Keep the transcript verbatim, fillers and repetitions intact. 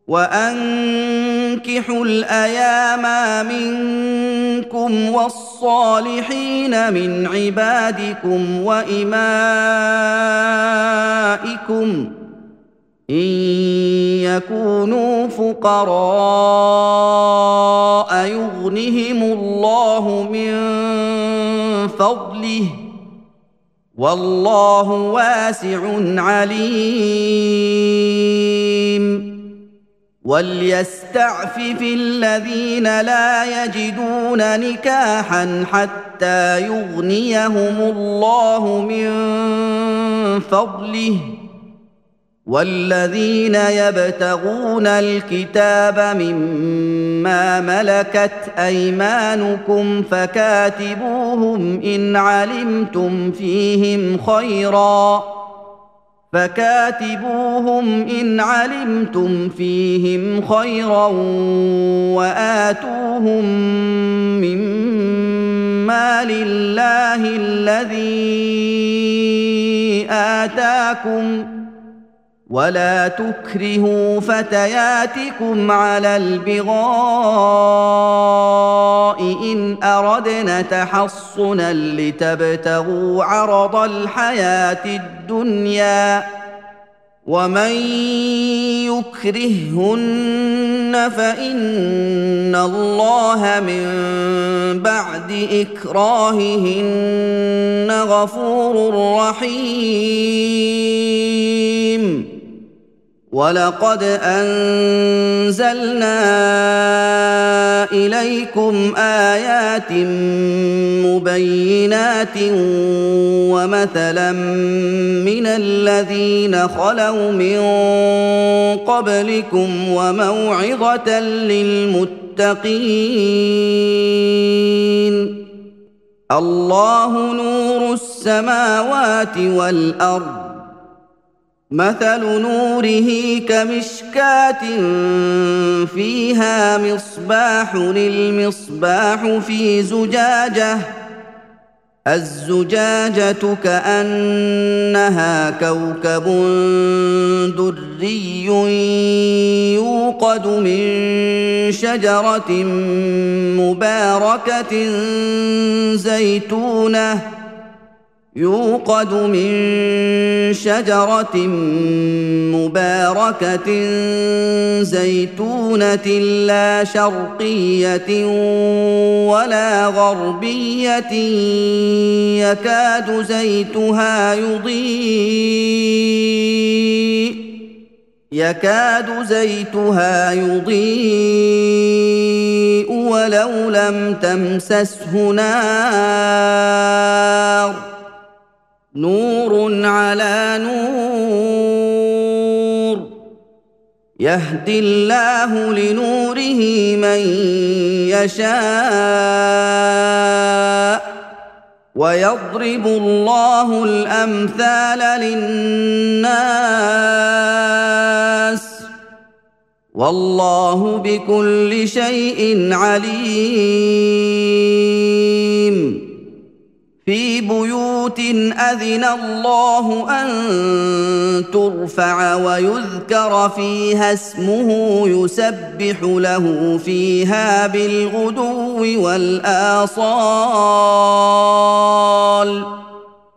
وأنكحوا الأيام منكم والصالحين من عبادكم وإمائكم إن يكونوا فقراء يغنهم الله من فضله والله واسع عليم وليستعفف الذين لا يجدون نكاحا حتى يغنيهم الله من فضله والذين يبتغون الكتاب مما ملكت أيمانكم فكاتبوهم إن علمتم فيهم خيرا فكاتبوهم إن علمتم فيهم خيرا وآتوهم مما لله الذي آتاكم ولا تكرهوا فتياتكم على البغاء إن أردنا تحصنا لتبتغوا عرض الحياة الدنيا ومن يكرههن فإن الله من بعد إكراههن غفور رحيم ولقد أنزلنا إليكم آيات مبينات ومثلا من الذين خلوا من قبلكم وموعظة للمتقين الله نور السماوات والأرض مثل نوره كمشكاة فيها مصباح المصباح في زجاجة الزجاجة كأنها كوكب دري يوقد من شجرة مباركة زيتونة يوقد من شجرة مباركة زيتونة لا شرقية ولا غربية يكاد زيتها يضيء يكاد زيتها يضيء ولو لم تمسسه نار نور على نور يهدي الله لنوره من يشاء ويضرب الله الأمثال للناس والله بكل شيء عليم في بيوت أذن الله أن ترفع ويذكر فيها اسمه يسبح له فيها بالغدو والآصال